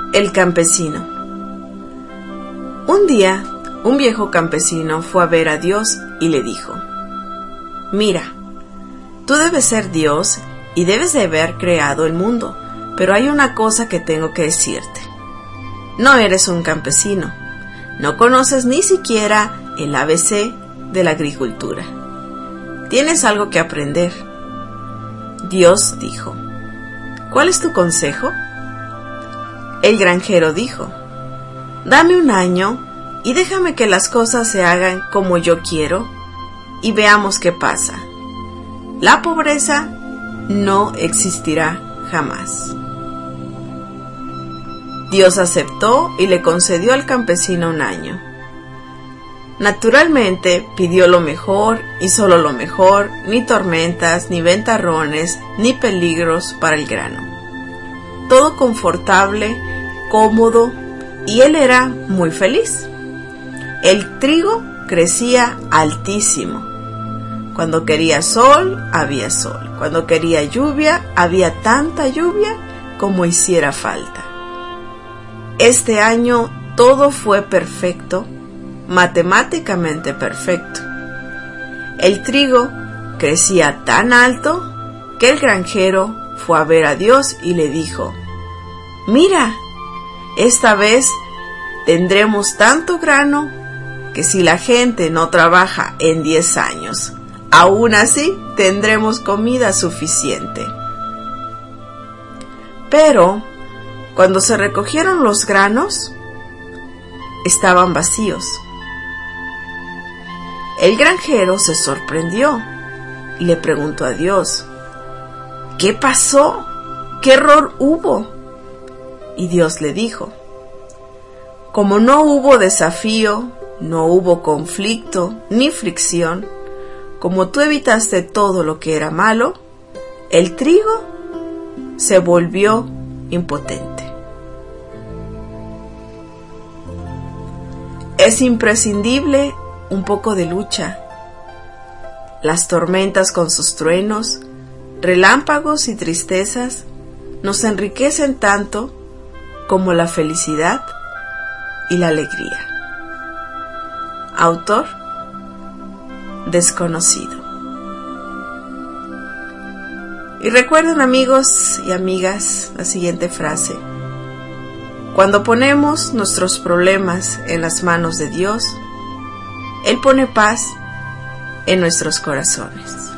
El campesino. Un día, un viejo campesino fue a ver a Dios y le dijo: Mira, tú debes ser Dios y debes de haber creado el mundo, pero hay una cosa que tengo que decirte. No eres un campesino, no conoces ni siquiera el ABC de la agricultura. Tienes algo que aprender. Dios dijo: ¿Cuál es tu consejo? El granjero dijo: Dame un año y déjame que las cosas se hagan como yo quiero y veamos qué pasa. La pobreza no existirá jamás. Dios aceptó y le concedió al campesino un año. Naturalmente pidió lo mejor y solo lo mejor, ni tormentas, ni ventarrones, ni peligros para el grano. Todo confortable, cómodo, y él era muy feliz. El trigo crecía altísimo. Cuando quería sol, había sol. Cuando quería lluvia, había tanta lluvia como hiciera falta. Este año todo fue perfecto, matemáticamente perfecto. El trigo crecía tan alto que el granjero fue a ver a Dios y le dijo: Mira, esta vez tendremos tanto grano que si la gente no trabaja en 10 años, aún así tendremos comida suficiente. Pero cuando se recogieron los granos, estaban vacíos. El granjero se sorprendió y le preguntó a Dios: ¿Qué pasó? ¿Qué error hubo? Y Dios le dijo: Como no hubo desafío, no hubo conflicto ni fricción, como tú evitaste todo lo que era malo, el trigo se volvió impotente. Es imprescindible un poco de lucha. Las tormentas con sus truenos, relámpagos y tristezas nos enriquecen tanto como la felicidad y la alegría. Autor desconocido. Y recuerden, amigos y amigas, la siguiente frase: cuando ponemos nuestros problemas en las manos de Dios, Él pone paz en nuestros corazones.